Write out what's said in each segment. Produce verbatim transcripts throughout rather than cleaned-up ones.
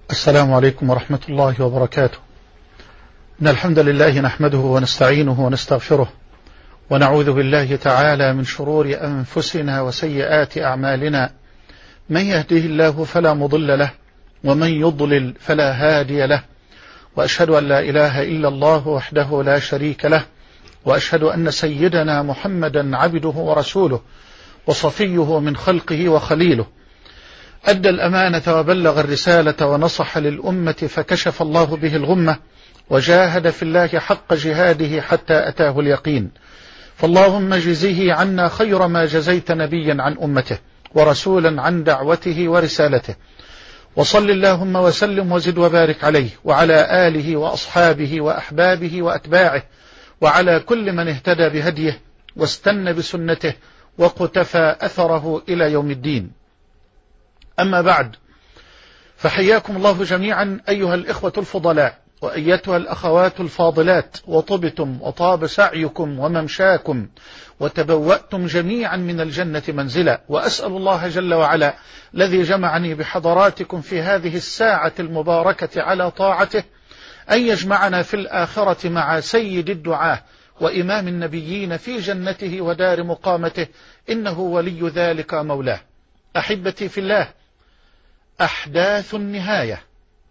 السلام عليكم ورحمة الله وبركاته. إن الحمد لله نحمده ونستعينه ونستغفره ونعوذ بالله تعالى من شرور أنفسنا وسيئات أعمالنا، من يهده الله فلا مضل له ومن يضلل فلا هادي له، وأشهد أن لا إله إلا الله وحده لا شريك له، وأشهد أن سيدنا محمدا عبده ورسوله وصفيه من خلقه وخليله، أدى الأمانة وبلغ الرسالة ونصح للأمة فكشف الله به الغمة وجاهد في الله حق جهاده حتى أتاه اليقين. فاللهم جزيه عنا خير ما جزيت نبيا عن أمته ورسولا عن دعوته ورسالته، وصل اللهم وسلم وزد وبارك عليه وعلى آله وأصحابه وأحبابه وأتباعه وعلى كل من اهتدى بهديه واستنى بسنته وقتفى أثره إلى يوم الدين. أما بعد، فحياكم الله جميعا أيها الإخوة الفضلاء وأيتها الأخوات الفاضلات، وطبتم وطاب سعيكم وممشاكم وتبوأتم جميعا من الجنة منزلا، وأسأل الله جل وعلا الذي جمعني بحضراتكم في هذه الساعة المباركة على طاعته أن يجمعنا في الآخرة مع سيد الدعاة وإمام النبيين في جنته ودار مقامته، إنه ولي ذلك مولاه. أحبتي في الله، أحداث النهاية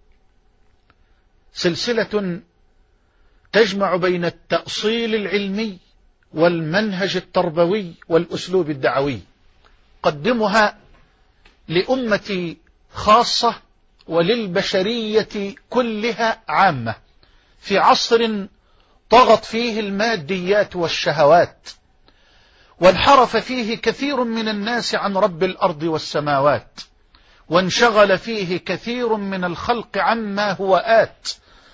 سلسلة تجمع بين التأصيل العلمي والمنهج التربوي والأسلوب الدعوي، قدمها لأمتي خاصة وللبشرية كلها عامة، في عصر طغت فيه الماديات والشهوات، وانحرف فيه كثير من الناس عن رب الأرض والسماوات، وانشغل فيه كثير من الخلق عما هو آت،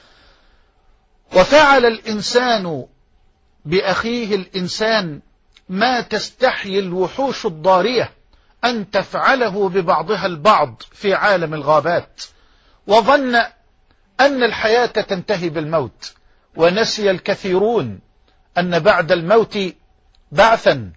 وفعل الإنسان بأخيه الإنسان ما تستحيي الوحوش الضارية أن تفعله ببعضها البعض في عالم الغابات، وظن أن الحياة تنتهي بالموت، ونسي الكثيرون أن بعد الموت بعثا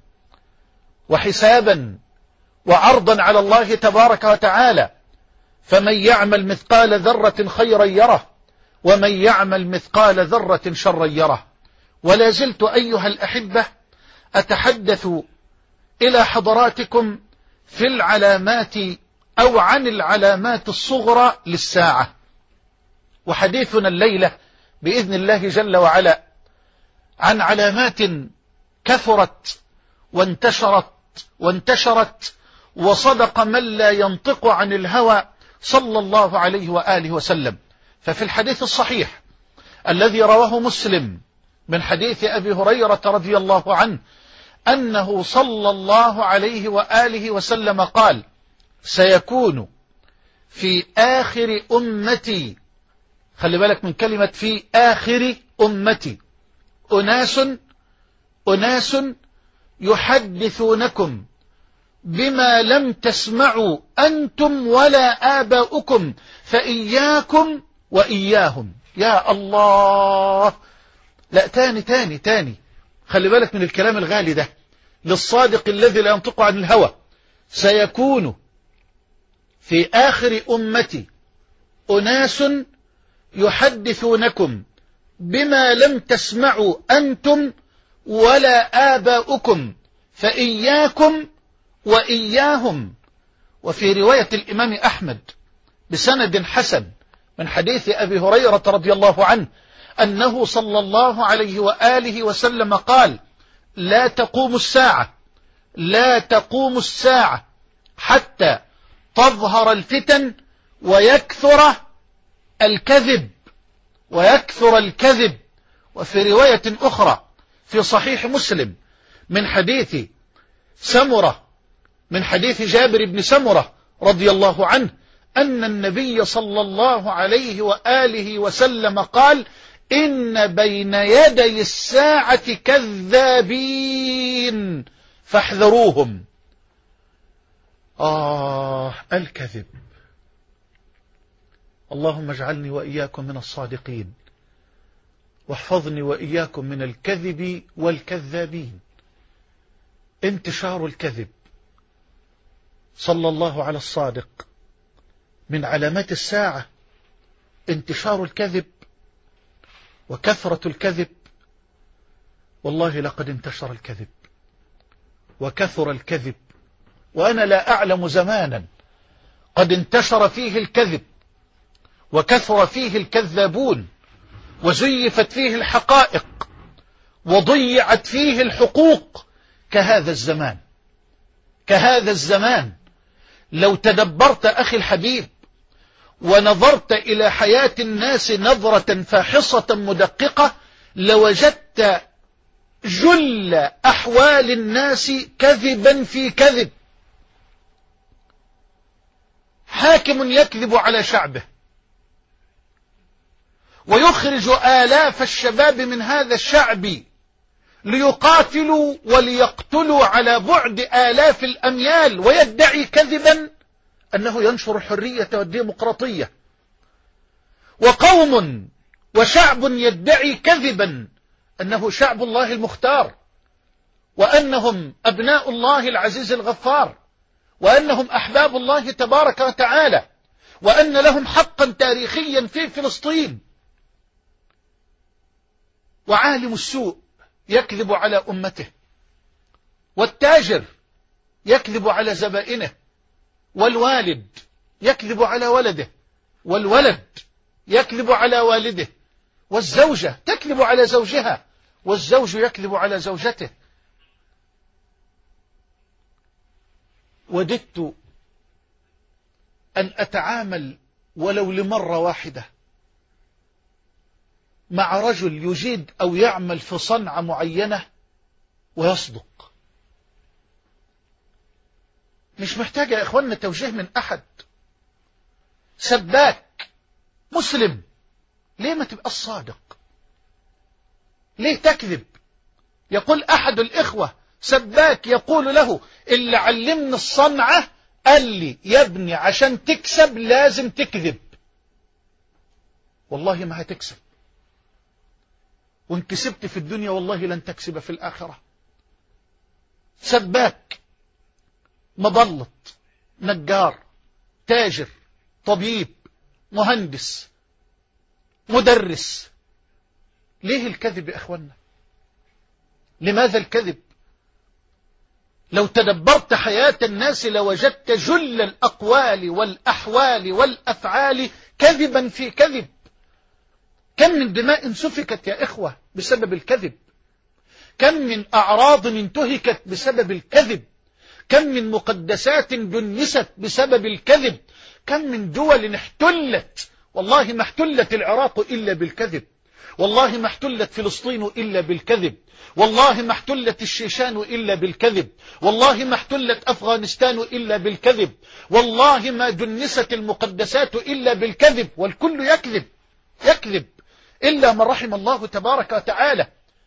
وحسابا وعرضا على الله تبارك وتعالى، فمن يعمل مثقال ذرة خيرا يره ومن يعمل مثقال ذرة شرا يره. ولا زلت أيها الأحبة أتحدث إلى حضراتكم في العلامات أو عن العلامات الصغرى للساعة، وحديثنا الليلة بإذن الله جل وعلا عن علامات كثرت وانتشرت وانتشرت وصدق من لا ينطق عن الهوى صلى الله عليه وآله وسلم. ففي الحديث الصحيح الذي رواه مسلم من حديث أبي هريرة رضي الله عنه أنه صلى الله عليه وآله وسلم قال: سيكون في آخر أمتي، خلي بالك من كلمة في آخر أمتي، أناس أناس يحدثونكم بما لم تسمعوا أنتم ولا آباؤكم فإياكم وإياهم. يا الله، لا تاني تاني تاني، خلي بالك من الكلام الغالي ده للصادق الذي لا ينطق عن الهوى. سيكون في آخر أمتي أناس يحدثونكم بما لم تسمعوا أنتم ولا آباؤكم فإياكم وإياهم. وفي رواية الإمام أحمد بسند حسن من حديث أبي هريرة رضي الله عنه أنه صلى الله عليه وآله وسلم قال: لا تقوم الساعة لا تقوم الساعة حتى تظهر الفتن ويكثر الكذب ويكثر الكذب. وفي رواية أخرى في صحيح مسلم من حديث سمرة من حديث جابر بن سمرة رضي الله عنه أن النبي صلى الله عليه وآله وسلم قال: إن بين يدي الساعة كذابين فاحذروهم. آه الكذب، اللهم اجعلني وإياكم من الصادقين، واحفظني وإياكم من الكذب والكذابين. انتشار الكذب، صلى الله على الصادق، من علامات الساعة انتشار الكذب وكثرة الكذب. والله لقد انتشر الكذب وكثر الكذب، وأنا لا أعلم زمانا قد انتشر فيه الكذب وكثر فيه الكذابون وزيفت فيه الحقائق وضيعت فيه الحقوق كهذا الزمان. كهذا الزمان لو تدبرت أخي الحبيب ونظرت إلى حياة الناس نظرة فاحصة مدققة لوجدت جل أحوال الناس كذبا في كذب. حاكم يكذب على شعبه ويخرج آلاف الشباب من هذا الشعب ليقاتلوا وليقتلوا على بعد آلاف الأميال، ويدعي كذبا أنه ينشر الحرية والديمقراطية. وقوم وشعب يدعي كذبا أنه شعب الله المختار، وأنهم أبناء الله العزيز الغفار، وأنهم أحباب الله تبارك وتعالى، وأن لهم حقا تاريخيا في فلسطين. وعالم السوء يكذب على أمته، والتاجر يكذب على زبائنه، والوالد يكذب على ولده، والولد يكذب على والده، والزوجة تكذب على زوجها، والزوج يكذب على زوجته. وددت أن أتعامل ولو لمرة واحدة مع رجل يجيد أو يعمل في صنعة معينة ويصدق. مش محتاجة يا إخواننا توجيه من أحد. سباك مسلم، ليه ما تبقى الصادق؟ ليه تكذب؟ يقول أحد الإخوة سباك يقول له اللي علمني الصنعة قال لي يا ابني عشان تكسب لازم تكذب. والله ما هتكسب، وان كسبت في الدنيا والله لن تكسب في الآخرة. سباك، مبلط، نجار، تاجر، طبيب، مهندس، مدرس. ليه الكذب يا إخوانا؟ لماذا الكذب؟ لو تدبرت حياة الناس لوجدت جل الأقوال والأحوال والأفعال كذبا في كذب. كم من دماء سفكت يا إخوة بسبب الكذب، كم من أعراض انتهكت بسبب الكذب، كم من مقدسات دنست بسبب الكذب، كم من دول احتلت. والله ما احتلت العراق إلا بالكذب، والله ما احتلت فلسطين إلا بالكذب، والله ما احتلت الشيشان إلا بالكذب، والله ما احتلت أفغانستان إلا بالكذب، والله ما دنست المقدسات إلا بالكذب. والكل يكذب يكذب إلا من رحم الله تبارك وتعالى.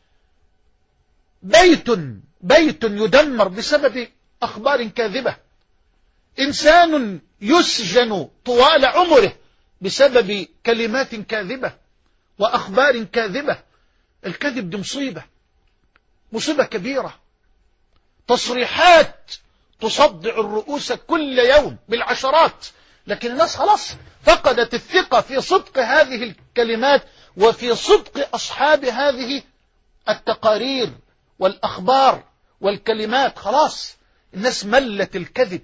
بيت بيت يدمر بسبب أخبار كاذبة، إنسان يسجن طوال عمره بسبب كلمات كاذبة وأخبار كاذبة. الكذب دي مصيبة، مصيبة كبيرة. تصريحات تصدع الرؤوس كل يوم بالعشرات، لكن الناس خلاص فقدت الثقة في صدق هذه الكلمات وفي صدق أصحاب هذه التقارير والأخبار والكلمات. خلاص الناس ملت الكذب،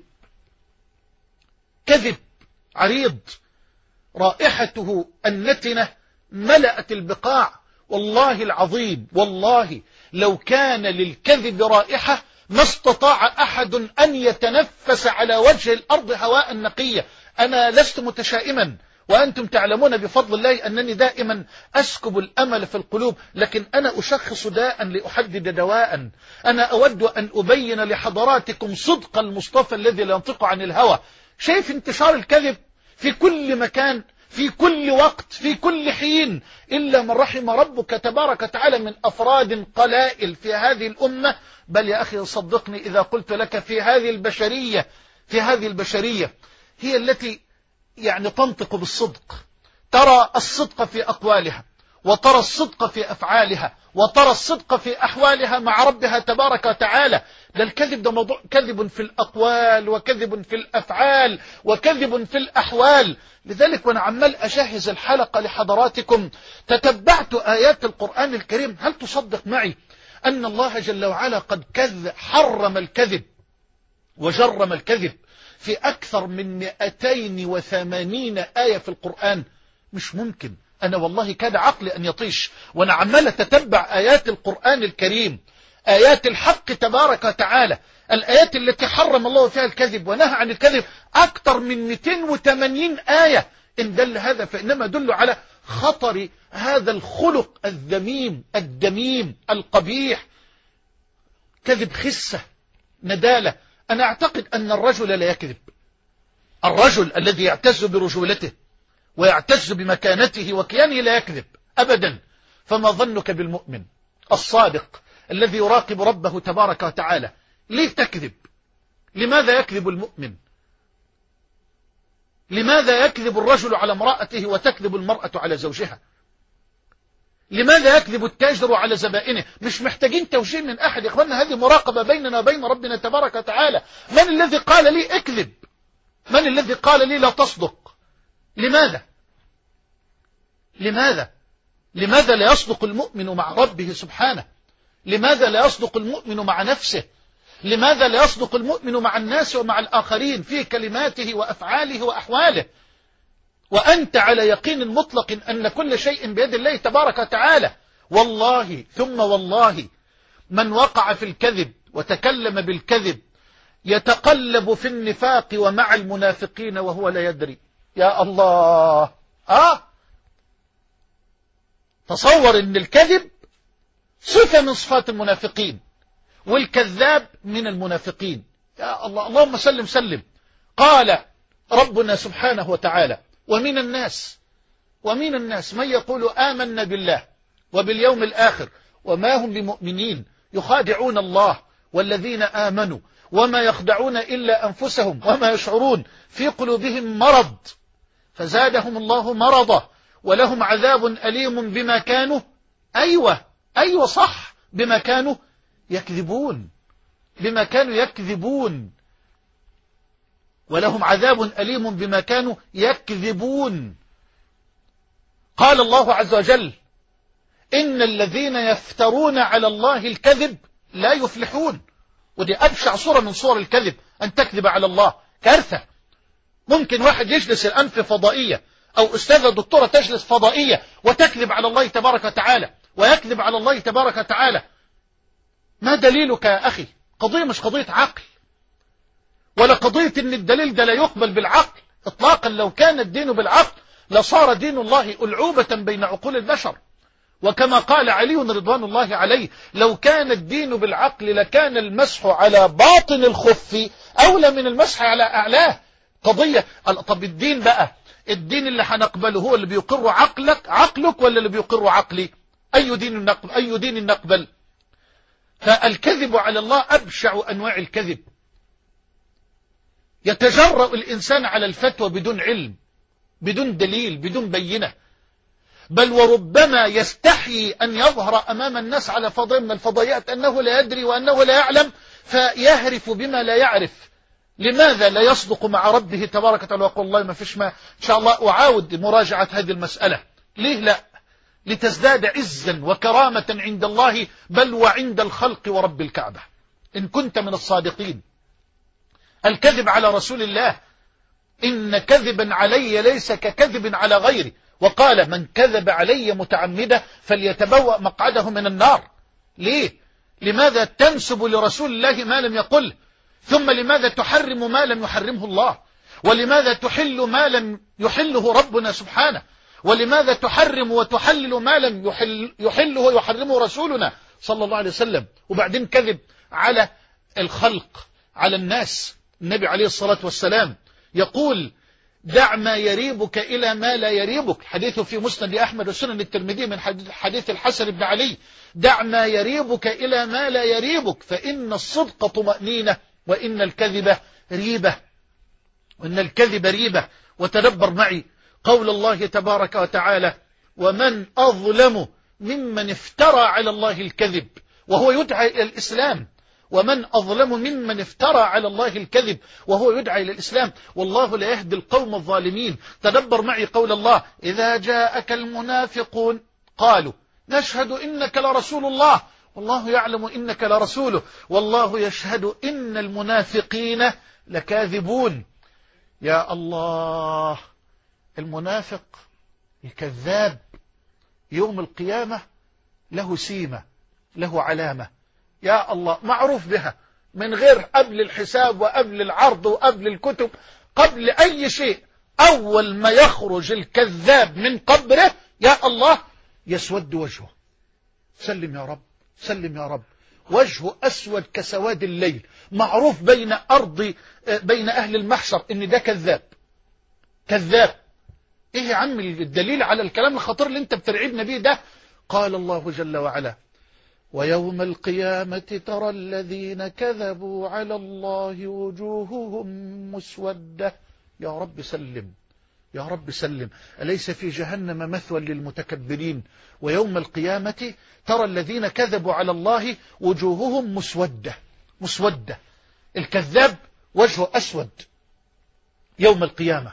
كذب عريض رائحته النتنة ملأت البقاع. والله العظيم، والله لو كان للكذب رائحة ما استطاع أحد أن يتنفس على وجه الأرض هواء نقية. أنا لست متشائما، وأنتم تعلمون بفضل الله أنني دائما أسكب الأمل في القلوب، لكن أنا أشخص داء لأحدد دواء. أنا أود أن أبين لحضراتكم صدق المصطفى الذي لا ينطق عن الهوى. شايف انتشار الكذب في كل مكان، في كل وقت، في كل حين، إلا من رحم ربك تبارك وتعالى من أفراد قلائل في هذه الأمة. بل يا أخي صدقني إذا قلت لك في هذه البشرية في هذه البشرية هي التي يعني تنطق بالصدق، ترى الصدق في أقوالها وترى الصدق في أفعالها وترى الصدق في أحوالها مع ربها تبارك وتعالى. ده الكذب ده موضوع كذب في الأقوال وكذب في الأفعال وكذب في الأحوال. لذلك وأنا عمال أجهز الحلقة لحضراتكم تتبعت آيات القرآن الكريم. هل تصدق معي أن الله جل وعلا قد كذب حرم الكذب وجرم الكذب في أكثر من مئتين وثمانين آية في القرآن؟ مش ممكن. أنا والله كاد عقلي أن يطيش وأنا عمال أتتبع آيات القرآن الكريم، آيات الحق تبارك وتعالى، الآيات التي حرم الله فيها الكذب ونهى عن الكذب أكثر من مئتين وثمانين آية. إن دل هذا فإنما دل على خطر هذا الخلق الذميم الدميم القبيح. كذب خسة ندالة. أنا أعتقد أن الرجل لا يكذب، الرجل الذي يعتز برجولته ويعتز بمكانته وكيانه لا يكذب أبدا. فما ظنك بالمؤمن الصادق الذي يراقب ربه تبارك وتعالى؟ ليه تكذب؟ لماذا يكذب المؤمن؟ لماذا يكذب الرجل على امرأته وتكذب المرأة على زوجها؟ لماذا يكذب التاجر على زبائنه؟ مش محتاجين توجيه من أحد يا إخواننا، هذه مراقبة بيننا وبين ربنا تبارك وتعالى. من الذي قال لي اكذب؟ من الذي قال لي لا تصدق؟ لماذا؟ لماذا؟ لماذا لا يصدق المؤمن مع ربه سبحانه؟ لماذا لا يصدق المؤمن مع نفسه؟ لماذا لا يصدق المؤمن مع الناس ومع الآخرين في كلماته وأفعاله وأحواله؟ وأنت على يقين مطلق أن كل شيء بيد الله تبارك وتعالى. والله ثم والله من وقع في الكذب وتكلم بالكذب يتقلب في النفاق ومع المنافقين وهو لا يدري. يا الله. آه تصور أن الكذب صفة من صفات المنافقين والكذاب من المنافقين. يا الله. اللهم سلم سلم. قال ربنا سبحانه وتعالى ومن الناس ومن الناس من يقول آمنا بالله وباليوم الآخر وما هم بمؤمنين يخادعون الله والذين آمنوا وما يخدعون إلا أنفسهم وما يشعرون في قلوبهم مرض فزادهم الله مرضا ولهم عذاب أليم بما كانوا أيوة أيوة صح بما كانوا يكذبون بما كانوا يكذبون ولهم عذاب أليم بما كانوا يكذبون. قال الله عز وجل إن الذين يفترون على الله الكذب لا يفلحون. ودي أبشع صورة من صور الكذب أن تكذب على الله. كارثة. ممكن واحد يجلس الآن في فضائية أو أستاذة دكتورة تجلس فضائية وتكذب على الله تبارك وتعالى ويكذب على الله تبارك وتعالى. ما دليلك يا أخي؟ قضية مش قضية عقل ولا قضية ان الدليل ده لا يقبل بالعقل اطلاقا. لو كان الدين بالعقل لصار دين الله ألعوبة بين عقول البشر. وكما قال علي رضوان الله عليه لو كان الدين بالعقل لكان المسح على باطن الخف أولى من المسح على أعلاه. قضية. طب الدين بقى، الدين اللي هنقبله هو اللي بيقر عقلك عقلك ولا اللي بيقر عقلي؟ أي دين نقبل؟ أي دين نقبل؟ فالكذب على الله أبشع أنواع الكذب. يتجرأ الإنسان على الفتوى بدون علم بدون دليل بدون بينة، بل وربما يستحيي أن يظهر أمام الناس على فضاء من الفضائيات أنه لا يدري وأنه لا يعلم فيهرف بما لا يعرف. لماذا لا يصدق مع ربه تبارك وتعالى ويقول الله ما فيش ما إن شاء الله أعاود مراجعة هذه المسألة؟ ليه لا؟ لتزداد عزا وكرامة عند الله بل وعند الخلق ورب الكعبة إن كنت من الصادقين. الكذب على رسول الله إن كذبا علي ليس ككذب على غيري. وقال من كذب علي متعمدا فليتبوأ مقعده من النار. ليه؟ لماذا تنسب لرسول الله ما لم يقله؟ ثم لماذا تحرم ما لم يحرمه الله؟ ولماذا تحل ما لم يحله ربنا سبحانه؟ ولماذا تحرم وتحلل ما لم يحل يحله ويحرمه رسولنا صلى الله عليه وسلم؟ وبعدين كذب على الخلق على الناس. النبي عليه الصلاة والسلام يقول دع ما يريبك إلى ما لا يريبك. حديثه في مسند أحمد وسنن الترمذي من حديث الحسن بن علي دع ما يريبك إلى ما لا يريبك فإن الصدق طمأنينة وإن الكذب ريبة وإن الكذب ريبة. وتدبر معي قول الله تبارك وتعالى ومن أظلم ممن افترى على الله الكذب وهو يدعى إلى الإسلام. ومن أظلم ممن افترى على الله الكذب وهو يدعى إلى الإسلام. والله لا يهدي القوم الظالمين. تدبر معي قول الله: إذا جاءك المنافقون قالوا نشهد إنك لرسول الله والله يعلم إنك لرسوله والله يشهد إن المنافقين لكاذبون. يا الله، المنافق الكذاب يوم القيامة له سيمة، له علامة، يا الله، معروف بها من غير قبل الحساب وقبل العرض وقبل الكتب، قبل أي شيء. أول ما يخرج الكذاب من قبره يا الله يسود وجهه. سلم يا رب، سلم يا رب. وجهه أسود كسواد الليل، معروف بين أرض بين أهل المحشر إن ده كذاب كذاب. إيه يا عم الدليل على الكلام الخطير اللي أنت بترعبنا بيه ده؟ قال الله جل وعلا: ويوم القيامة ترى الذين كذبوا على الله وجوههم مسودة. يا رب سلم، يا رب سلم. أليس في جهنم مثوى للمتكبرين؟ ويوم القيامة ترى الذين كذبوا على الله وجوههم مسودة. مسودة، الكذاب وجهه أسود يوم القيامة.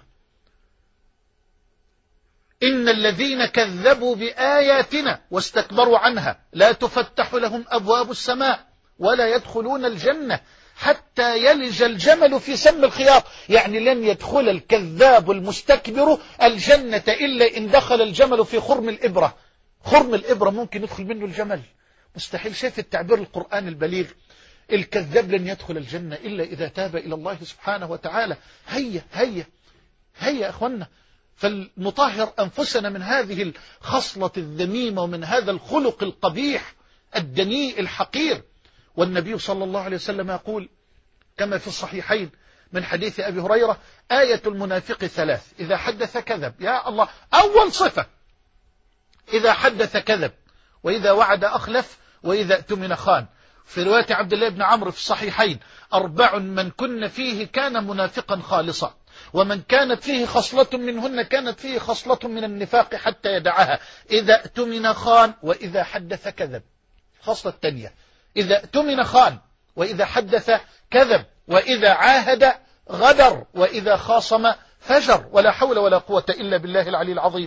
إن الذين كذبوا بآياتنا واستكبروا عنها لا تفتح لهم أبواب السماء ولا يدخلون الجنة حتى يلج الجمل في سم الخياط. يعني لن يدخل الكذاب المستكبر الجنة إلا إن دخل الجمل في خرم الإبرة. خرم الإبرة ممكن يدخل منه الجمل؟ مستحيل. شايف التعبير القرآن البليغ؟ الكذاب لن يدخل الجنة إلا إذا تاب إلى الله سبحانه وتعالى. هيا هيا هيا يا أخوانا، فلنطهر أنفسنا من هذه الخصلة الذميمة ومن هذا الخلق القبيح الدنيء الحقير. والنبي صلى الله عليه وسلم يقول كما في الصحيحين من حديث أبي هريرة: آية المنافق ثلاث: إذا حدث كذب. يا الله، أول صفة إذا حدث كذب، وإذا وعد أخلف، وإذا اؤتمن خان. في رواية عبد الله بن عمرو في الصحيحين: أربع من كن فيه كان منافقا خالصا، ومن كانت فيه خصلة منهن كانت فيه خصلة من النفاق حتى يدعها: إذا اؤتمن خان وإذا حدث كذب. خصلة الثانية: إذا اؤتمن خان وإذا حدث كذب وإذا عاهد غدر وإذا خاصم فجر. ولا حول ولا قوة إلا بالله العلي العظيم.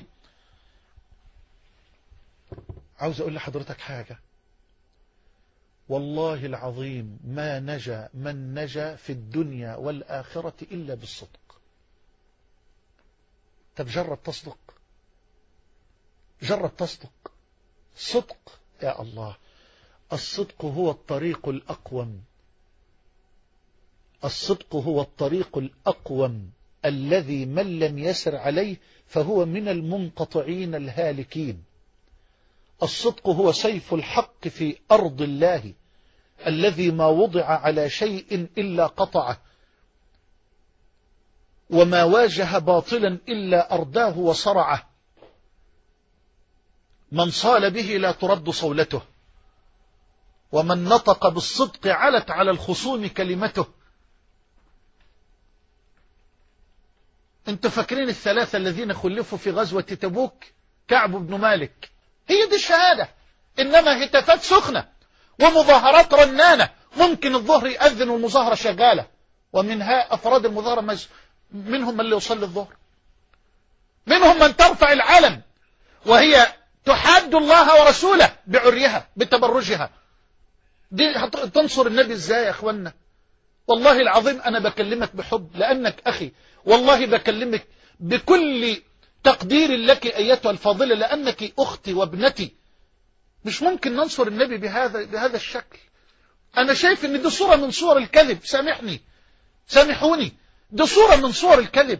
عاوز أقول لحضرتك حاجة، والله العظيم ما نجا من نجا في الدنيا والآخرة إلا بالصدق. طب جرب تصدق، جرب تصدق. صدق يا الله، الصدق هو الطريق الأقوم. الصدق هو الطريق الأقوم الذي من لم يسر عليه فهو من المنقطعين الهالكين. الصدق هو سيف الحق في أرض الله الذي ما وضع على شيء إلا قطعه، وما واجه باطلا إلا أرداه وصرعه. من صال به لا ترد صولته، ومن نطق بالصدق علت على الخصوم كلمته. انتوا فاكرين الثلاثة الذين خلفوا في غزوة تبوك؟ كعب بن مالك. هي دي الشهادة، إنما هتافات سخنة ومظاهرات رنانة. ممكن الظهر يأذن والمظاهرة شغالة، ومنها أفراد المظاهرة مز... منهم من اللي يصلي الظهر، منهم من ترفع العلم وهي تحاد الله ورسوله بعريها بتبرجها. دي تنصر النبي ازاي يا اخوانا؟ والله العظيم أنا بكلمك بحب لأنك أخي، والله بكلمك بكل تقدير لك أيتها الفاضلة لأنك أختي وابنتي. مش ممكن ننصر النبي بهذا بهذا الشكل. أنا شايف أن دي صورة من صور الكذب. سامحني، سامحوني، دي صورة من صور الكذب.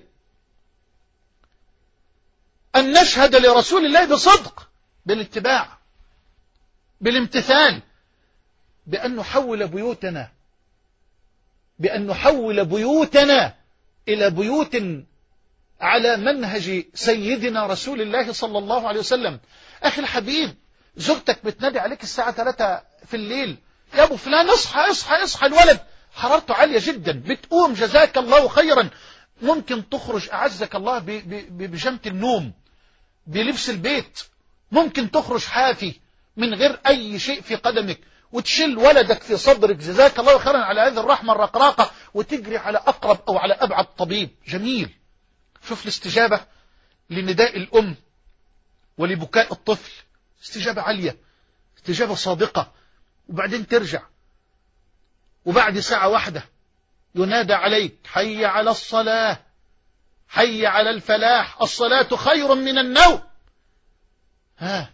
أن نشهد لرسول الله بصدق، بالاتباع، بالامتثال، بأن نحول بيوتنا بأن نحول بيوتنا إلى بيوت على منهج سيدنا رسول الله صلى الله عليه وسلم. أخي الحبيب، زوجتك بتنادي عليك الساعة ثلاثة في الليل: يا أبو فلان اصحى اصحى اصحى، الولد حرارته عالية جدا. بتقوم جزاك الله خيرا، ممكن تخرج أعزك الله بجمة النوم، بلبس البيت، ممكن تخرج حافي من غير أي شيء في قدمك، وتشيل ولدك في صدرك جزاك الله خيرا على هذه الرحمة الرقراقة، وتجري على أقرب أو على أبعد طبيب. جميل. شوف الاستجابة لنداء الأم ولبكاء الطفل، استجابة عالية، استجابة صادقة. وبعدين ترجع، وبعد ساعة واحدة ينادى عليك حي على الصلاة، حي على الفلاح، الصلاة خير من النوم. ها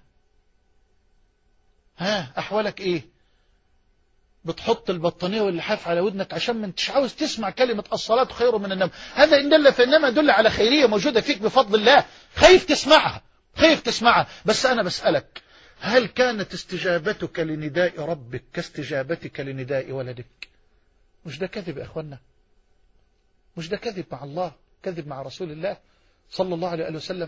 ها أحوالك إيه؟ بتحط البطانية واللحاف على ودنك عشان ما انتش عاوز تسمع كلمة الصلاة خير من النوم. هذا إن دل فإنما يدل على خيرية موجودة فيك بفضل الله، خايف تسمعها، خايف تسمعها. بس أنا بسألك، هل كانت استجابتك لنداء ربك كاستجابتك لنداء ولدك؟ مش ده كذب يا أخوانا؟ مش ده كذب مع الله، كذب مع رسول الله صلى الله عليه وسلم؟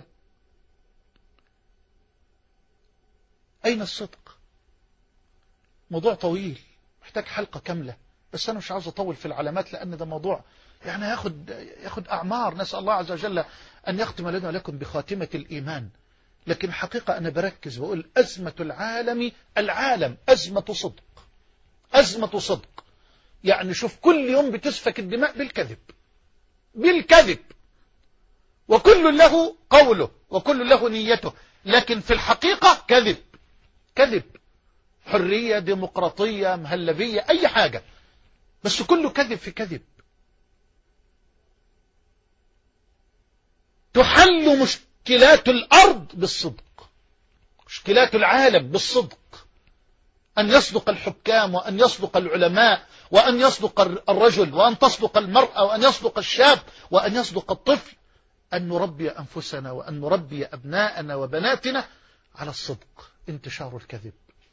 أين الصدق؟ موضوع طويل محتاج حلقة كاملة، بس أنا مش عاوز أطول في العلامات لأن ده موضوع يعني ياخد, ياخد أعمار. نسأل الله عز وجل أن يختم لنا ولكم بخاتمة الإيمان. لكن حقيقة أنا بركز وأقول أزمة العالم العالم أزمة صدق، أزمة صدق. يعني شوف كل يوم بتسفك الدماء بالكذب، بالكذب، وكل له قوله وكل له نيته، لكن في الحقيقة كذب، كذب. حرية، ديمقراطية، مهلبية، أي حاجة، بس كله كذب في كذب. تحل مشكلات الأرض بالصدق، مشكلات العالم بالصدق. أن يصدق الحكام، وأن يصدق العلماء، وأن يصدق الرجل، وأن تصدق المرأة، وأن يصدق الشاب، وأن يصدق الطفل. أن نربي أنفسنا وأن نربي أبناءنا وبناتنا على الصدق. انتشار الكذب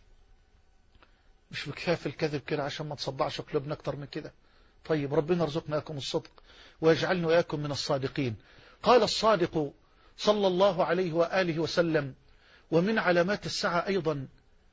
مش بكفاية في الكذب كده عشان ما تصدعش قلوبنا أكتر من كده. طيب ربنا يرزقنا إياكم الصدق ويجعلنا وإياكم من الصادقين. قال الصادق صلى الله عليه وآله وسلم: ومن علامات الساعة أيضا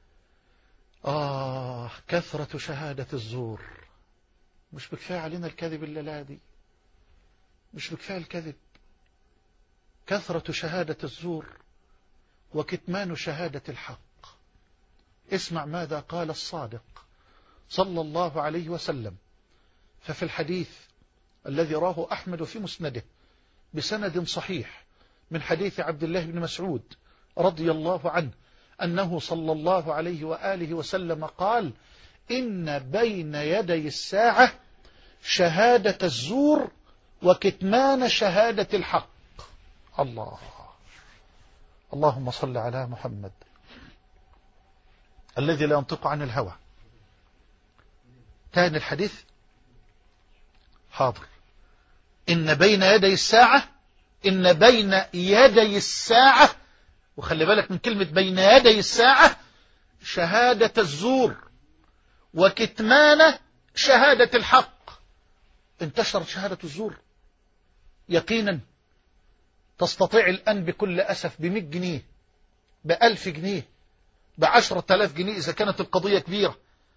آه كثرة شهادة الزور. مش بكفاية علينا الكذب الليلة دي، مش بكفاية الكذب، كثرة شهادة الزور وكتمان شهادة الحق. اسمع ماذا قال الصادق صلى الله عليه وسلم. ففي الحديث الذي راه أحمد في مسنده بسند صحيح من حديث عبد الله بن مسعود رضي الله عنه أنه صلى الله عليه وآله وسلم قال: إن بين يدي الساعة شهادة الزور وكتمان شهادة الحق. الله، اللهم صل على محمد الذي لا ينطق عن الهوى. تاني الحديث، حاضر. إن بين يدي الساعة، إن بين يدي الساعة، وخلي بالك من كلمة بين يدي الساعة، شهادة الزور وكتمان شهادة الحق. انتشرت شهادة الزور يقينا. تستطيع الآن بكل أسف بمئة جنيه، بألف جنيه، بعشرة آلاف جنيه إذا كانت القضية كبيرة،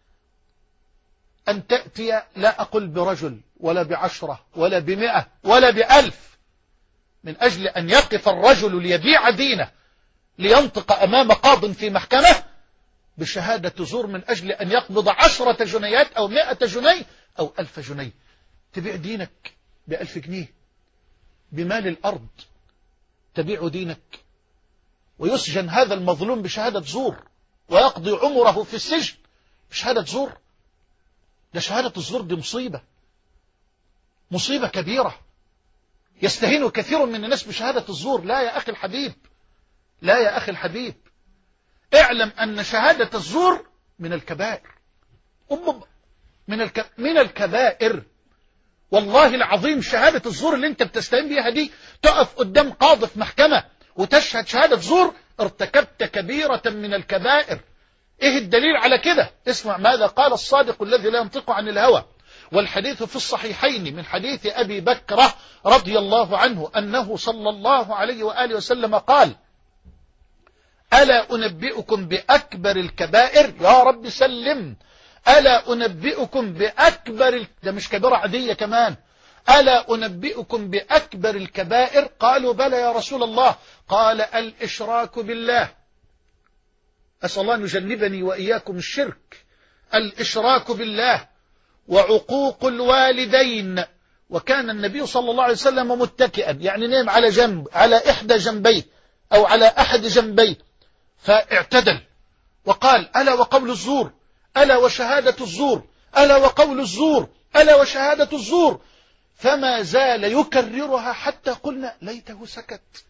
أن تأتي لا أقول برجل ولا بعشرة ولا بمئة ولا بألف من أجل أن يقف الرجل ليبيع دينه لينطق أمام قاض في محكمة بشهادة زور من أجل أن يقبض عشرة جنيات أو مئة جنيه أو ألف جنيه. تبيع دينك بألف جنيه بمال الأرض، تبيع دينك ويسجن هذا المظلوم بشهادة زور ويقضي عمره في السجن بشهادة زور. ده شهادة الزور دي مصيبة، مصيبة كبيرة. يستهين كثير من الناس بشهادة الزور. لا يا أخي الحبيب، لا يا أخي الحبيب، اعلم أن شهادة الزور من الكبائر، من, الك... من الكبائر. والله العظيم شهادة الزور اللي انت بتستهين بيها دي، تقف قدام قاضي في محكمة وتشهد شهادة زور، ارتكبت كبيرة من الكبائر. ايه الدليل على كده؟ اسمع ماذا قال الصادق الذي لا ينطق عن الهوى، والحديث في الصحيحين من حديث أبي بكر رضي الله عنه أنه صلى الله عليه وآله وسلم قال: ألا أنبئكم بأكبر الكبائر؟ يا رب سلم. ألا أنبئكم بأكبر ال... ده مش كبيرة عادية كمان، ألا أنبئكم بأكبر الكبائر؟ قالوا بلى يا رسول الله. قال الإشراك بالله. أسأل الله أن يجنبني وإياكم الشرك. الإشراك بالله وعقوق الوالدين. وكان النبي صلى الله عليه وسلم متكئا، يعني نام على جنب، على إحدى جنبيه أو على أحد جنبيه، فاعتدل وقال ألا وقول الزور، ألا وشهادة الزور، ألا وقول الزور، ألا وشهادة الزور، فما زال يكررها حتى قلنا ليته سكت.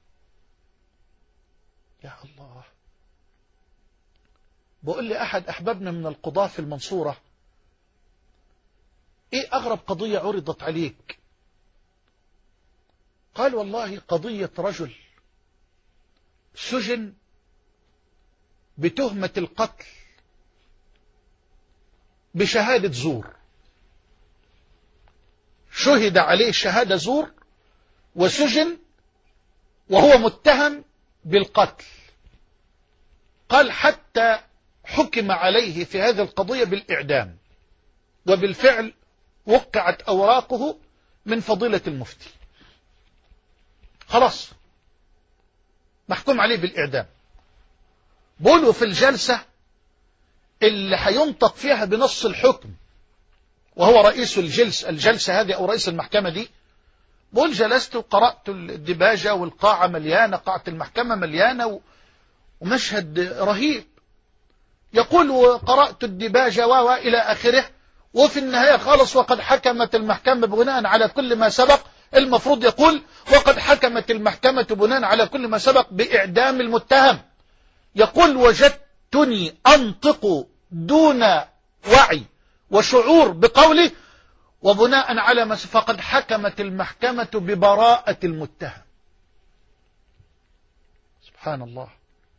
يا الله. بقول لي أحد أحبابنا من القضاة في المنصورة: إيه أغرب قضية عرضت عليك؟ قال والله قضية رجل سجن بتهمة القتل بشهادة زور، شهد عليه شهادة زور وسجن وهو متهم بالقتل. قال حتى حكم عليه في هذه القضية بالإعدام، وبالفعل وقعت أوراقه من فضيلة المفتي، خلاص محكوم عليه بالإعدام. بقولوا في الجلسة اللي هينطق فيها بنص الحكم وهو رئيس الجلس الجلسة هذه أو رئيس المحكمة دي، بقول جلست وقرأت الدباجة والقاعة مليانة، قاعة المحكمة مليانة ومشهد رهيب. يقول وقرأت الدباجة وإلى آخره، وفي النهاية خالص وقد حكمت المحكمة بناء على كل ما سبق. المفروض يقول وقد حكمت المحكمة بناء على كل ما سبق بإعدام المتهم. يقول وجدتني أنطق دون وعي وشعور بقوله وبناء على ما فقد حكمت المحكمة ببراءة المتهم. سبحان الله.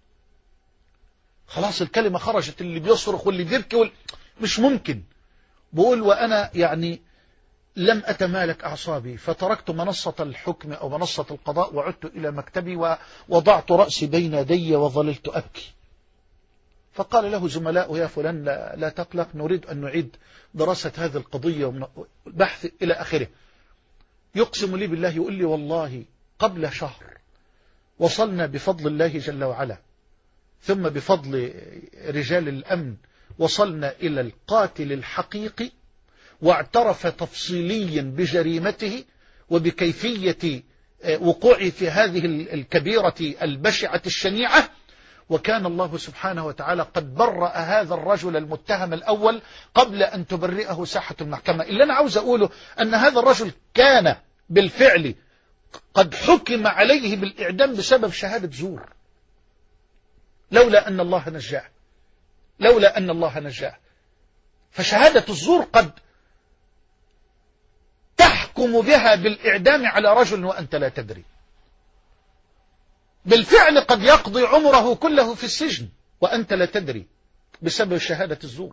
خلاص الكلمة خرجت، اللي بيصرخ واللي بيبكي وال... مش ممكن. بقول وأنا يعني لم أتمالك أعصابي، فتركت منصة الحكم أو منصة القضاء وعدت إلى مكتبي ووضعت رأسي بين يدي وظللت أبكي. فقال له زملاء يا فلان لا, لا تقلق، نريد أن نعيد دراسة هذه القضية والبحث إلى آخره. يقسم لي بالله، يقول لي والله قبل شهر وصلنا بفضل الله جل وعلا ثم بفضل رجال الأمن وصلنا إلى القاتل الحقيقي، واعترف تفصيليا بجريمته وبكيفية وقوعه في هذه الكبيرة البشعة الشنيعة. وكان الله سبحانه وتعالى قد برأ هذا الرجل المتهم الأول قبل أن تبرئه ساحة المحكمة. اللي أنا عاوز أقوله أن هذا الرجل كان بالفعل قد حكم عليه بالإعدام بسبب شهادة زور، لولا أن الله نجاه، لولا أن الله نجاه. فشهادة الزور قد تحكم بها بالإعدام على رجل وأنت لا تدري. بالفعل قد يقضي عمره كله في السجن وأنت لا تدري بسبب شهادة الزور.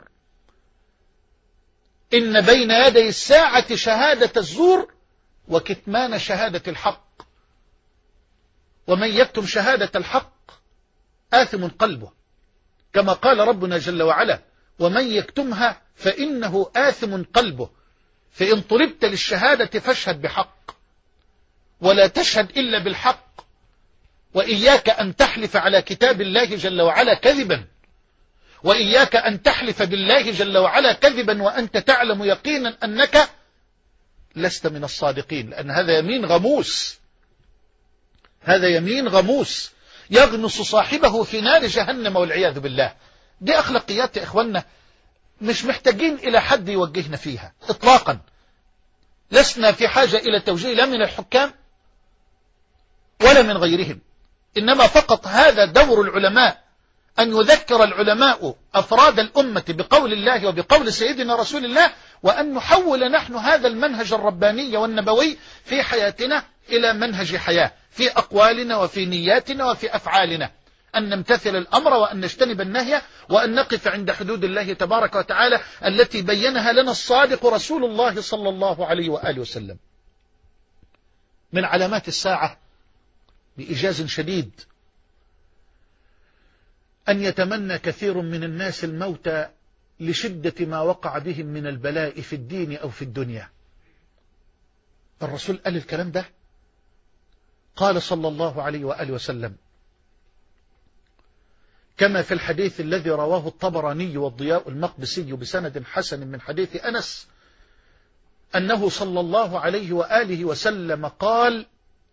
إن بين يدي الساعة شهادة الزور وكتمان شهادة الحق، ومن يكتم شهادة الحق آثم قلبه، كما قال ربنا جل وعلا ومن يكتمها فإنه آثم قلبه. فإن طلبت للشهادة فاشهد بحق ولا تشهد إلا بالحق، وإياك أن تحلف على كتاب الله جل وعلا كذبا، وإياك أن تحلف بالله جل وعلا كذبا وأنت تعلم يقينا أنك لست من الصادقين، لأن هذا يمين غموس، هذا يمين غموس يغمس صاحبه في نار جهنم والعياذ بالله. دي أخلاقيات يا إخوانا مش محتاجين إلى حد يوجهنا فيها إطلاقا. لسنا في حاجة إلى توجيه لا من الحكام ولا من غيرهم، إنما فقط هذا دور العلماء، أن يذكر العلماء أفراد الأمة بقول الله وبقول سيدنا رسول الله، وأن نحول نحن هذا المنهج الرباني والنبوي في حياتنا إلى منهج حياة في أقوالنا وفي نياتنا وفي أفعالنا، أن نمتثل الأمر وأن نجتنب النهي وأن نقف عند حدود الله تبارك وتعالى التي بينها لنا الصادق رسول الله صلى الله عليه وآله وسلم. من علامات الساعة بإيجاز شديد أن يتمنى كثير من الناس الموت لشدة ما وقع بهم من البلاء في الدين أو في الدنيا. الرسول قال الكلام ده؟ قال صلى الله عليه وآله وسلم كما في الحديث الذي رواه الطبراني والضياء المقدسي بسند حسن من حديث أنس أنه صلى الله عليه وآله وسلم قال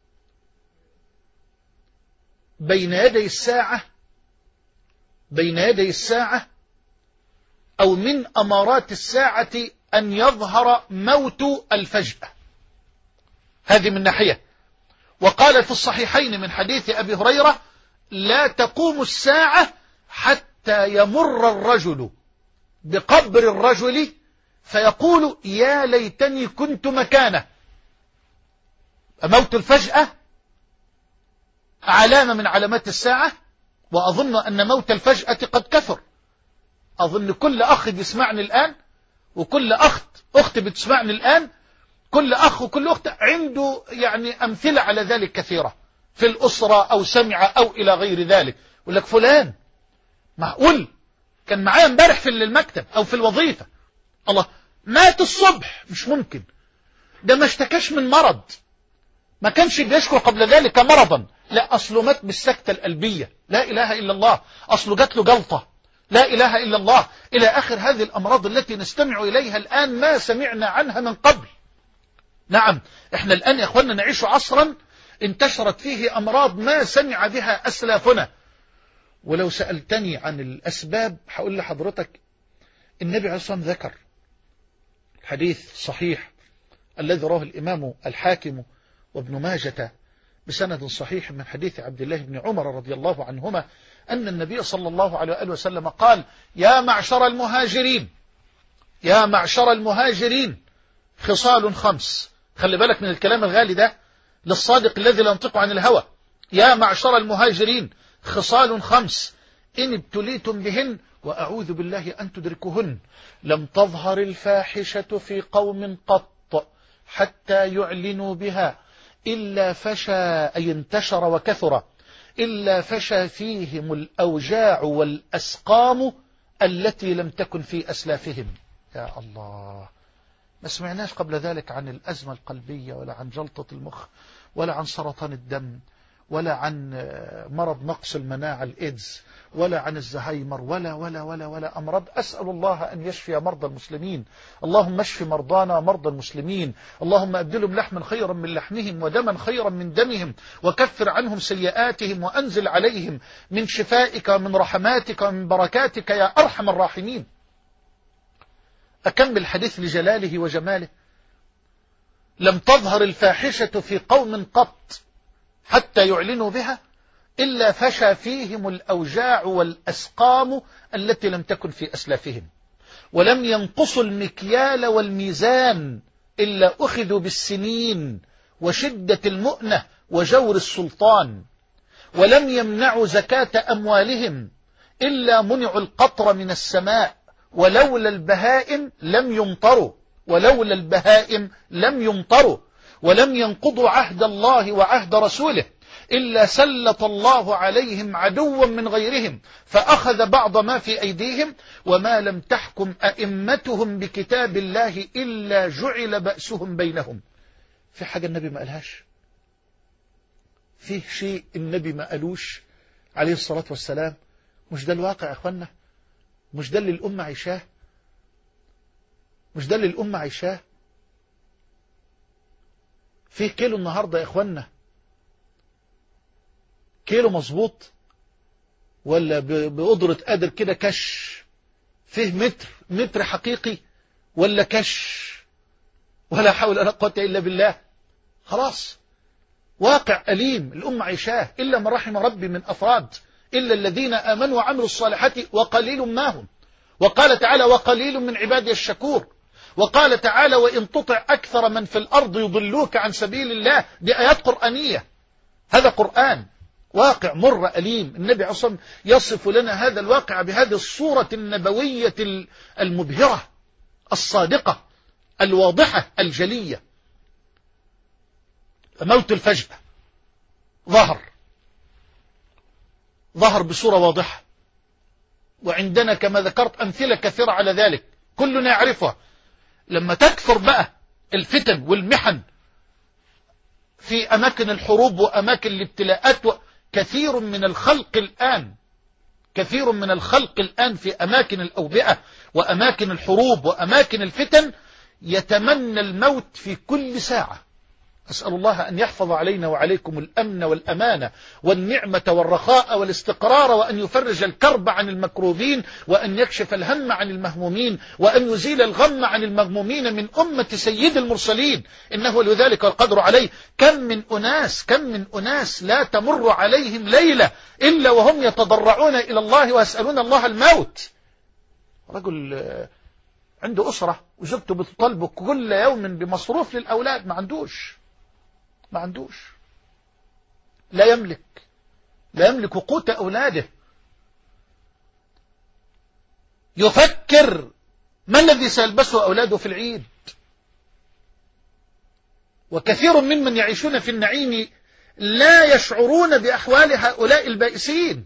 بين يدي الساعة بين يدي الساعة أو من أمارات الساعة أن يظهر موت الفجأة. هذه من ناحية. وقال في الصحيحين من حديث أبي هريرة لا تقوم الساعة حتى يمر الرجل بقبر الرجل فيقول يا ليتني كنت مكانه. موت الفجأة علامة من علامات الساعة، وأظن أن موت الفجأة قد كثر. أظن كل أخ بيسمعني الآن وكل أخت أخت بتسمعني الآن، كل أخ وكل أخت عنده يعني أمثلة على ذلك كثيرة في الأسرة أو سمع أو إلى غير ذلك. يقول لك فلان معقول كان معايا امبارح في المكتب أو في الوظيفة، الله مات الصبح، مش ممكن، ده ما اشتكاش من مرض، ما كانش بيشكو قبل ذلك مرضا، لا أصله مات بالسكتة القلبية، لا إله إلا الله، أصله جات له جلطة، لا إله إلا الله، إلى آخر هذه الأمراض التي نستمع إليها الآن ما سمعنا عنها من قبل. نعم احنا الآن يا أخوانا نعيش عصرا انتشرت فيه أمراض ما سمع بها أسلافنا. ولو سألتني عن الأسباب هقول لحضرتك النبي عليه الصلاة والسلام ذكر الحديث الصحيح الذي رواه الإمام الحاكم وابن ماجة بسند صحيح من حديث عبد الله بن عمر رضي الله عنهما أن النبي صلى الله عليه وآله وسلم قال يا معشر المهاجرين يا معشر المهاجرين خصال خمس. خلي بالك من الكلام الغالي ده للصادق الذي لا ينطق عن الهوى. يا معشر المهاجرين خصال خمس إن ابتليتم بهن وأعوذ بالله أن تدركوهن لم تظهر الفاحشة في قوم قط حتى يعلنوا بها إلا فشى أي انتشر وكثر إلا فشى فيهم الأوجاع والأسقام التي لم تكن في أسلافهم. يا الله، ما سمعناش قبل ذلك عن الأزمة القلبية ولا عن جلطة المخ ولا عن سرطان الدم ولا عن مرض نقص المناعة الإيدز ولا عن الزهايمر ولا ولا ولا ولا أمراض. أسأل الله أن يشفي مرضى المسلمين. اللهم اشف مرضانا مرضى المسلمين. اللهم أبدلهم لحما خيرا من لحمهم ودما خيرا من دمهم وكفر عنهم سيئاتهم وأنزل عليهم من شفائك ومن رحماتك ومن بركاتك يا أرحم الراحمين. أكمل الحديث لجلاله وجماله. لم تظهر الفاحشة في قوم قط حتى يعلنوا بها إلا فشى فيهم الأوجاع والأسقام التي لم تكن في أسلافهم ولم ينقصوا المكيال والميزان إلا أخذوا بالسنين وشدة المؤنة وجور السلطان ولم يمنعوا زكاة أموالهم إلا منعوا القطر من السماء ولولا البهائم لم يمطروا ولولا البهائم لم يمطروا ولم ينقضوا عهد الله وعهد رسوله إلا سلط الله عليهم عدوا من غيرهم فأخذ بعض ما في أيديهم وما لم تحكم أئمتهم بكتاب الله إلا جعل بأسهم بينهم. في حاجة النبي ما قالهاش؟ فيه شيء النبي ما قالوش عليه الصلاة والسلام؟ مش ده الواقع يا أخوانا؟ مش ده اللي الأمة عيشاه؟ مش ده اللي الأمة عيشاه؟ فيه كيلو النهاردة يا إخوانا كيلو مظبوط ولا بقدرة قادر كده كش؟ فيه متر متر حقيقي ولا كش؟ ولا حول ولا قوة إلا بالله. خلاص واقع أليم الأمة عيشاه إلا من رحم ربي من أفراد إلا الذين آمنوا وعملوا الصالحات وقليل ما هم. وقال تعالى وقليل من عبادي الشكور. وقال تعالى وإن تطع أكثر من في الأرض يضلوك عن سبيل الله. دي آيات قرآنية، هذا قرآن واقع مر أليم. النبي عصم يصف لنا هذا الواقع بهذه الصورة النبوية المبهرة الصادقة الواضحة الجلية. موت الفجأة ظهر ظهر بصورة واضحة، وعندنا كما ذكرت أمثلة كثيرة على ذلك كلنا يعرفها. لما تكثر بقى الفتن والمحن في أماكن الحروب وأماكن الابتلاءات. كثير من الخلق الآن كثير من الخلق الآن في أماكن الأوبئة وأماكن الحروب وأماكن الفتن يتمنى الموت في كل ساعة. أسأل الله أن يحفظ علينا وعليكم الأمن والأمانة والنعمة والرخاء والاستقرار، وأن يفرج الكرب عن المكروبين، وأن يكشف الهم عن المهمومين، وأن يزيل الغم عن المغمومين من أمة سيد المرسلين، إنه لذلك القدر عليه. كم من أناس كم من أناس لا تمر عليهم ليلة إلا وهم يتضرعون إلى الله ويسألون الله الموت. رجل عنده أسرة وزوجته بتطالبه كل يوم بمصروف للأولاد، ما عندوش ما عندوش لا يملك لا يملك قوت أولاده. يفكر ما الذي سيلبسه أولاده في العيد. وكثير ممن يعيشون في النعيم لا يشعرون بأحوال هؤلاء البائسين.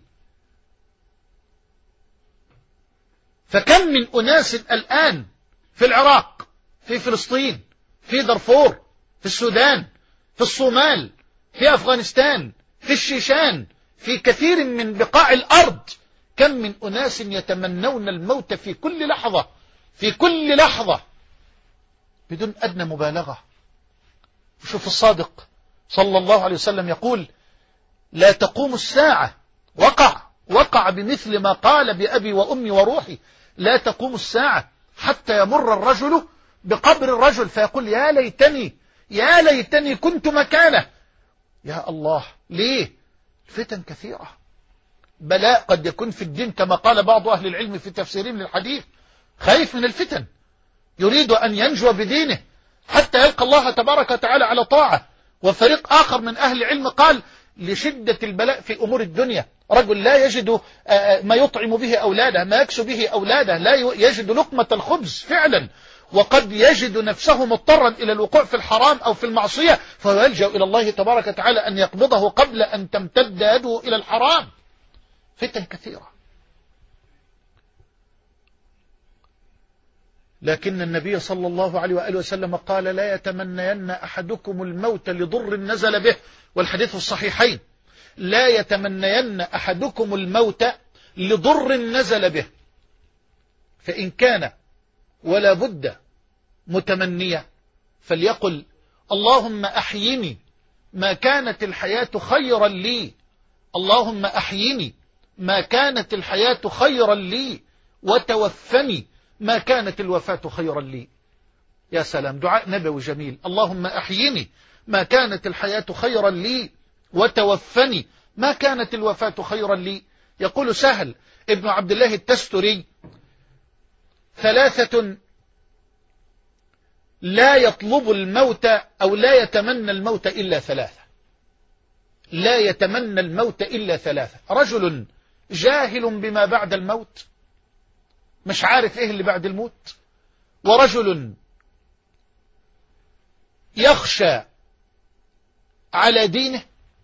فكم من أناس الآن في العراق، في فلسطين، في دارفور، في السودان، في الصومال، في أفغانستان، في الشيشان، في كثير من بقاع الأرض، كم من أناس يتمنون الموت في كل لحظة في كل لحظة بدون أدنى مبالغة. وشوف الصادق صلى الله عليه وسلم يقول: لا تقوم الساعة، وقع وقع بمثل ما قال بأبي وأمي وروحي، لا تقوم الساعة حتى يمر الرجل بقبر الرجل فيقول: يا ليتني يا ليتني كنت مكانه. يا الله، ليه؟ الفتن كثيرة، بلاء قد يكون في الدين كما قال بعض أهل العلم في تفسيرهم للحديث، خايف من الفتن، يريد أن ينجو بدينه حتى يلقى الله تبارك وتعالى على طاعة. وفريق آخر من أهل العلم قال: لشدة البلاء في أمور الدنيا، رجل لا يجد ما يطعم به أولاده، ما يكسو به أولاده، لا يجد لقمة الخبز فعلا، وقد يجد نفسه مضطرا إلى الوقوع في الحرام أو في المعصية، فيلجأ إلى الله تبارك وتعالى أن يقبضه قبل أن تمتد يده إلى الحرام. فتن كثيرة. لكن النبي صلى الله عليه وآله وسلم قال: لا يتمنين أحدكم الموت لضر نزل به، والحديث الصحيحين: لا يتمنين أحدكم الموت لضر نزل به، فإن كان ولا بد متمنيا فليقل: اللهم أحيني ما كانت الحياة خيرا لي، اللهم أحيني ما كانت الحياة خيرا لي، وتوفني ما كانت الوفاة خيرا لي. يا سلام، دعاء نبوي جميل. اللهم أحيني ما كانت الحياة خيرا لي، وتوفني ما كانت الوفاة خيرا لي. يقول سهل ابن عبد الله التستري: ثلاثة لا يطلب الموت أو لا يتمنى الموت إلا ثلاثة، لا يتمنى الموت إلا ثلاثة: رجل جاهل بما بعد الموت، مش عارف إيه اللي بعد الموت، ورجل يخشى على دينه،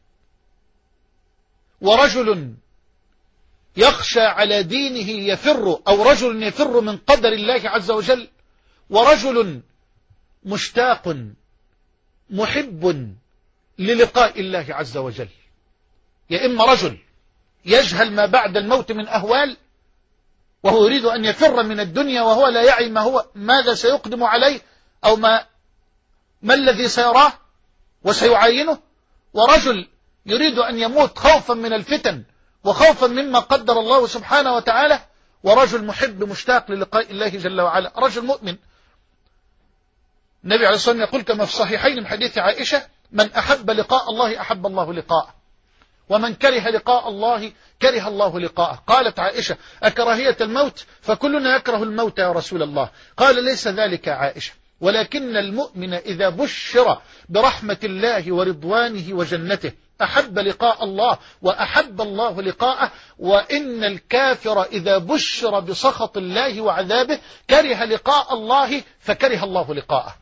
ورجل يخشى على دينه يفر، أو رجل يفر من قدر الله عز وجل، ورجل مشتاق محب للقاء الله عز وجل. يا إما رجل يجهل ما بعد الموت من أهوال وهو يريد أن يفر من الدنيا وهو لا يعي ما هو ماذا سيقدم عليه أو ما ما الذي سيراه وسيعاينه، ورجل يريد أن يموت خوفا من الفتن وخوفا مما قدر الله سبحانه وتعالى، ورجل محب مشتاق للقاء الله جل وعلا، رجل مؤمن. النبي عليه الصلاة والسلام يقول كما في الصحيحين من حديث عائشة: من أحب لقاء الله أحب الله لقاءه، ومن كره لقاء الله كره الله لقاءه. قالت عائشة: أكراهية الموت؟ فكلنا يكره الموت يا رسول الله. قال: ليس ذلك يا عائشة، ولكن المؤمن إذا بشر برحمة الله ورضوانه وجنته أحب لقاء الله وأحب الله لقاءه، وإن الكافر إذا بشر بسخط الله وعذابه كره لقاء الله فكره الله لقاءه.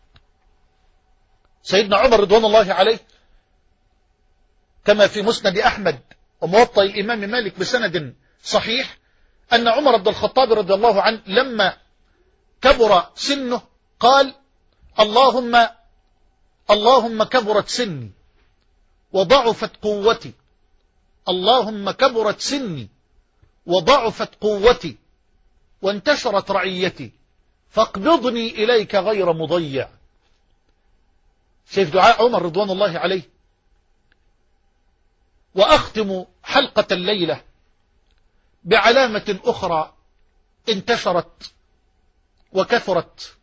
سيدنا عمر رضوان الله عليه كما في مسند أحمد وموطأ الإمام مالك بسند صحيح أن عمر بن الخطاب رضي الله عنه لما كبر سنه قال: اللهم اللهم كبرت سني وضعفت قوتي، اللهم كبرت سني وضعفت قوتي وانتشرت رعيتي فاقبضني إليك غير مضيع. شايف دعاء عمر رضوان الله عليه. وأختم حلقة الليلة بعلامة أخرى انتشرت وكثرت،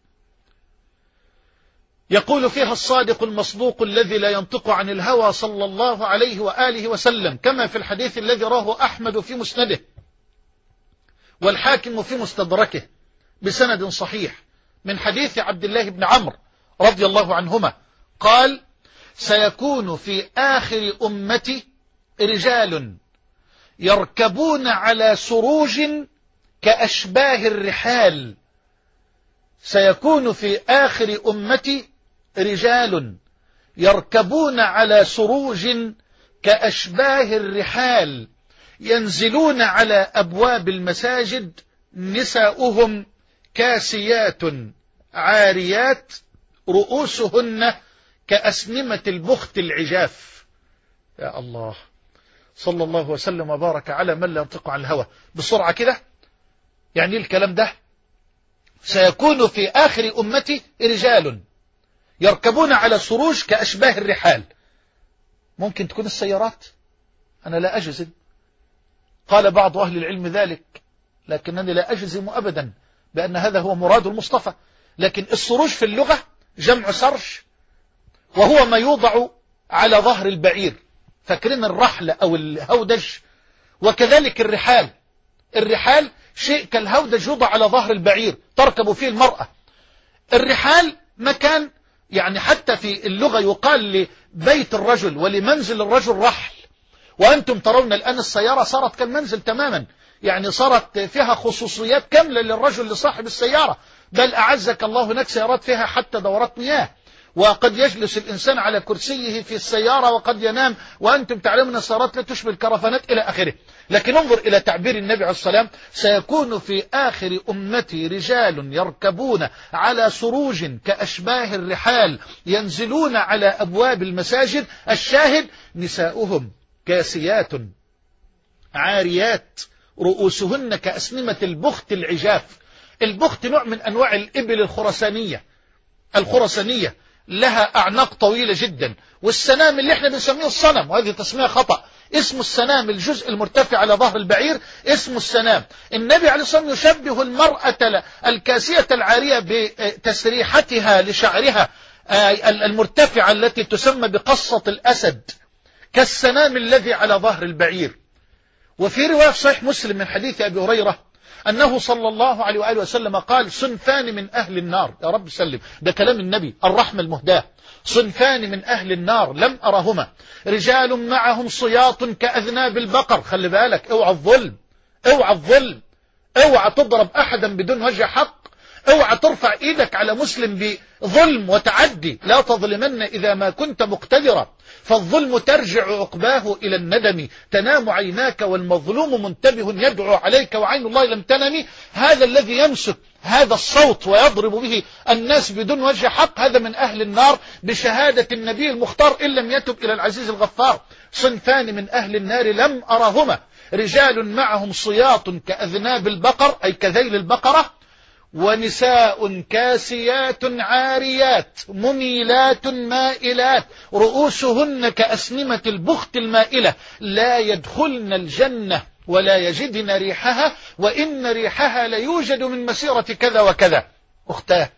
يقول فيها الصادق المصدوق الذي لا ينطق عن الهوى صلى الله عليه وآله وسلم، كما في الحديث الذي راه أحمد في مسنده والحاكم في مستدركه بسند صحيح من حديث عبد الله بن عمرو رضي الله عنهما قال: سيكون في آخر أمتي رجال يركبون على سروج كأشباه الرحال. سيكون في آخر أمتي رجال يركبون على سروج كأشباه الرحال ينزلون على أبواب المساجد نساؤهم كاسيات عاريات رؤوسهن كأسنمة البخت العجاف. يا الله، صلى الله وسلم وبارك على من لا ينطق عن الهوى. بسرعة كده، يعني الكلام ده سيكون في آخر أمتي رجال يركبون على سروج كأشباه الرحال. ممكن تكون السيارات، أنا لا أجزم، قال بعض أهل العلم ذلك، لكنني لا أجزم أبدا بأن هذا هو مراد المصطفى. لكن السروج في اللغة جمع سرج، وهو ما يوضع على ظهر البعير، فاكرين الرحل أو الهودج، وكذلك الرحال. الرحال شيء كالهودج يوضع على ظهر البعير تركب فيه المرأة. الرحال مكان، يعني حتى في اللغة يقال لبيت الرجل ولمنزل الرجل رحل. وأنتم ترون الآن السيارة صارت كالمنزل تماما، يعني صارت فيها خصوصيات كاملة للرجل لصاحب السيارة، بل أعزك الله هناك سيارات فيها حتى دورات مياه، وقد يجلس الإنسان على كرسيه في السيارة وقد ينام، وأنتم تعلمون السيارات لا تشبه الكرفانات إلى آخره. لكن انظر إلى تعبير النبي عليه الصلاة والسلام: سيكون في آخر أمتي رجال يركبون على سروج كأشباه الرحال ينزلون على أبواب المساجد. الشاهد: نساؤهم كاسيات عاريات رؤوسهن كأسنمة البخت العجاف. البخت نوع من أنواع الإبل الخرسانية. الخرسانية لها أعناق طويلة جدا، والسنام اللي احنا بنسميه الصنم، وهذه تسمية خطأ، اسم السنام الجزء المرتفع على ظهر البعير اسم السنام. النبي عليه الصلاة والسلام يشبه المرأة الكاسية العارية بتسريحتها لشعرها المرتفعة التي تسمى بقصة الأسد كالسنام الذي على ظهر البعير. وفي رواية صحيح مسلم من حديث أبي هريرة أنه صلى الله عليه وآله وسلم قال: صنفان من أهل النار. يا رب سلم، ده كلام النبي الرحمة المهداة. صنفان من أهل النار لم أرهما، رجال معهم صياط كأذناب البقر. خلي بالك، اوعى الظلم، اوعى الظلم، اوعى تضرب أحدا بدون وجه حق، اوعى ترفع ايدك على مسلم بظلم وتعدي. لا تظلمن إذا ما كنت مقتدرا، فالظلم ترجع عقباه إلى الندم. تنام عيناك والمظلوم منتبه يدعو عليك وعين الله لم تنم. هذا الذي يمسك هذا الصوت ويضرب به الناس بدون وجه حق، هذا من أهل النار بشهادة النبي المختار إن لم يتب إلى العزيز الغفار. صنفان من أهل النار لم أرهما، رجال معهم صياط كأذناب البقر أي كذيل البقرة، ونساء كاسيات عاريات مميلات مائلات رؤوسهن كأسنمة البخت المائلة، لا يدخلن الجنة ولا يجدن ريحها، وإن ريحها ليوجد من مسيرة كذا وكذا. أختاه،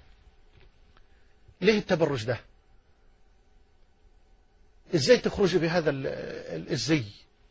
ليه التبرج ده؟ إزاي تخرج بهذا الزي؟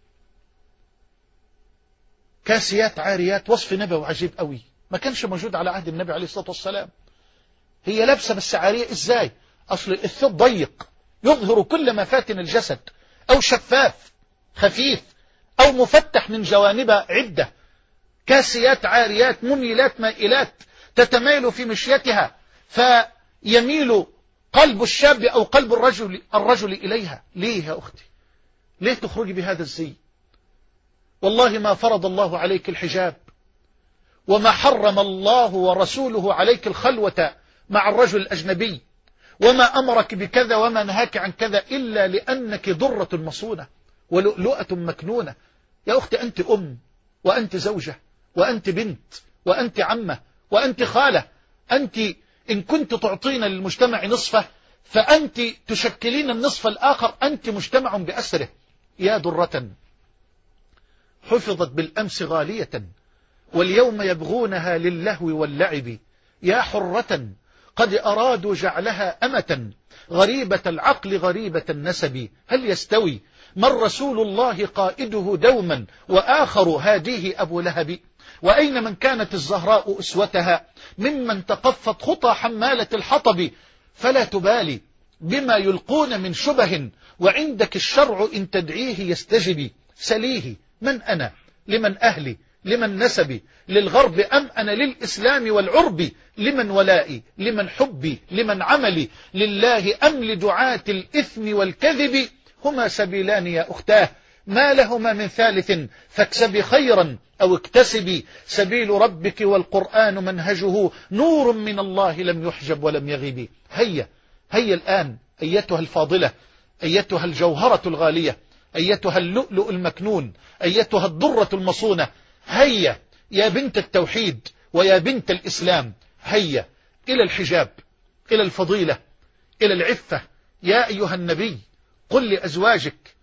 كاسيات عاريات، وصف نبوي عجيب قوي، ما كانش موجود على عهد النبي عليه الصلاة والسلام. هي لابسة بس عارية إزاي؟ أصل الثوب ضيق يظهر كل مفاتن الجسد، أو شفاف خفيف، أو مفتح من جوانب عدة. كاسيات عاريات مميلات مائلات، تتميل في مشيتها فيميل قلب الشاب أو قلب الرجل الرجل إليها. ليه يا أختي؟ ليه تخرجي بهذا الزي؟ والله ما فرض الله عليك الحجاب، وما حرم الله ورسوله عليك الخلوة مع الرجل الأجنبي، وما أمرك بكذا وما نهاك عن كذا إلا لأنك ضرة مصونة ولؤلؤة مكنونة. يا أختي، أنت أم، وأنت زوجة، وأنت بنت، وأنت عمة، وأنت خالة. أنت إن كنت تعطين للمجتمع نصفه فأنت تشكلين النصف الآخر، أنت مجتمع بأسره. يا درة حفظت بالأمس غالية واليوم يبغونها للهو واللعب. يا حرة قد أرادوا جعلها أمة غريبة العقل غريبة النسب. هل يستوي من رسول الله قائده دوما وآخر هاديه أبو لهب؟ وأين من كانت الزهراء أسوتها ممن تقفت خطى حمالة الحطب؟ فلا تبالي بما يلقون من شبه وعندك الشرع إن تدعيه يستجب. سليه من أنا لمن أهلي لمن نسبي للغرب أم أنا للإسلام والعرب؟ لمن ولائي لمن حبي لمن عملي لله أم لدعاة الإثم والكذب؟ هما سبيلان يا أختاه ما لهما من ثالث فاكسبي خيرا أو اكتسبي. سبيل ربك والقرآن منهجه نور من الله لم يحجب ولم يغب. هيا هيا الآن أيتها الفاضلة، أيتها الجوهرة الغالية، أيتها اللؤلؤ المكنون، أيتها الضرة المصونة، هيا يا بنت التوحيد ويا بنت الإسلام، هيا إلى الحجاب، إلى الفضيلة، إلى العفة. يا أيها النبي قل لأزواجك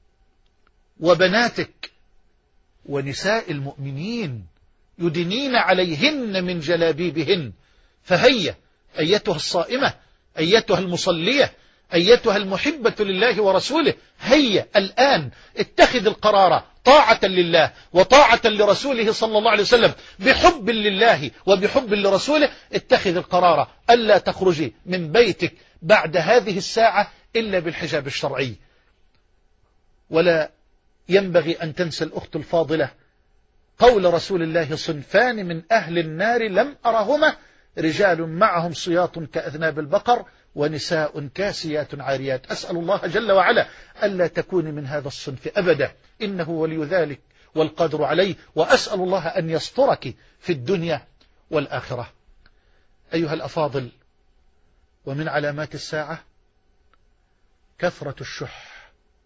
وبناتك ونساء المؤمنين يدنين عليهن من جلابيبهن. فهيا أيتها الصائمة، أيتها المصلية، أيتها المحبة لله ورسوله، هيا الآن اتخذ القرار طاعة لله وطاعة لرسوله صلى الله عليه وسلم، بحب لله وبحب لرسوله. اتخذ القرار ألا تخرجي من بيتك بعد هذه الساعة إلا بالحجاب الشرعي. ولا ينبغي أن تنسى الأخت الفاضلة قول رسول الله: صنفان من أهل النار لم أرهما، رجال معهم صياط كأذناب البقر ونساء كاسيات عاريات. أسأل الله جل وعلا ألا تكوني من هذا الصنف أبدا، إنه ولي ذلك والقدر عليه، وأسأل الله أن يسترك في الدنيا والآخرة. أيها الأفاضل، ومن علامات الساعة كثرة الشح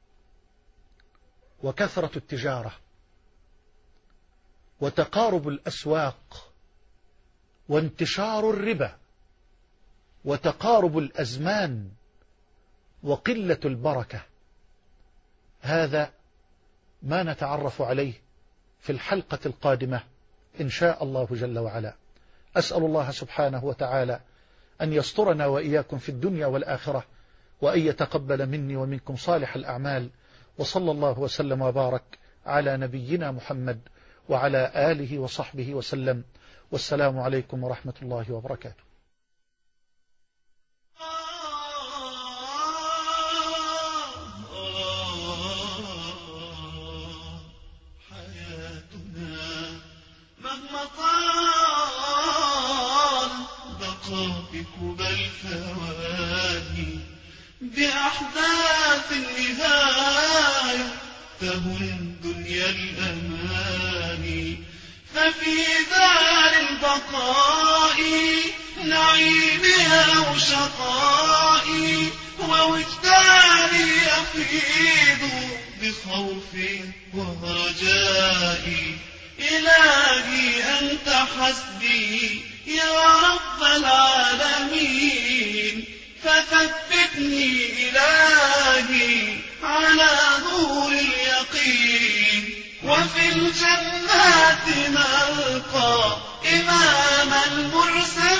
وكثرة التجارة وتقارب الأسواق وانتشار الربا وتقارب الأزمان وقلة البركة. هذا ما نتعرف عليه في الحلقة القادمة إن شاء الله جل وعلا. أسأل الله سبحانه وتعالى أن يسترنا وإياكم في الدنيا والآخرة، وأن يتقبل مني ومنكم صالح الأعمال. وصلى الله وسلم وبارك على نبينا محمد وعلى آله وصحبه وسلم. والسلام عليكم ورحمة الله وبركاته. حياتنا مهما طال بقى بكبى الفواني، بأحداث النهاية تهن دنيا الأماني. ففي دار البقاء نعيمها وشقائي، ووجداني يفيض بخوف ورجائي. إلهي أنت حسبي يا رب العالمين، فثبتني إلهي على نور اليقين. وفي الجنات نلقى إمام المرسلين.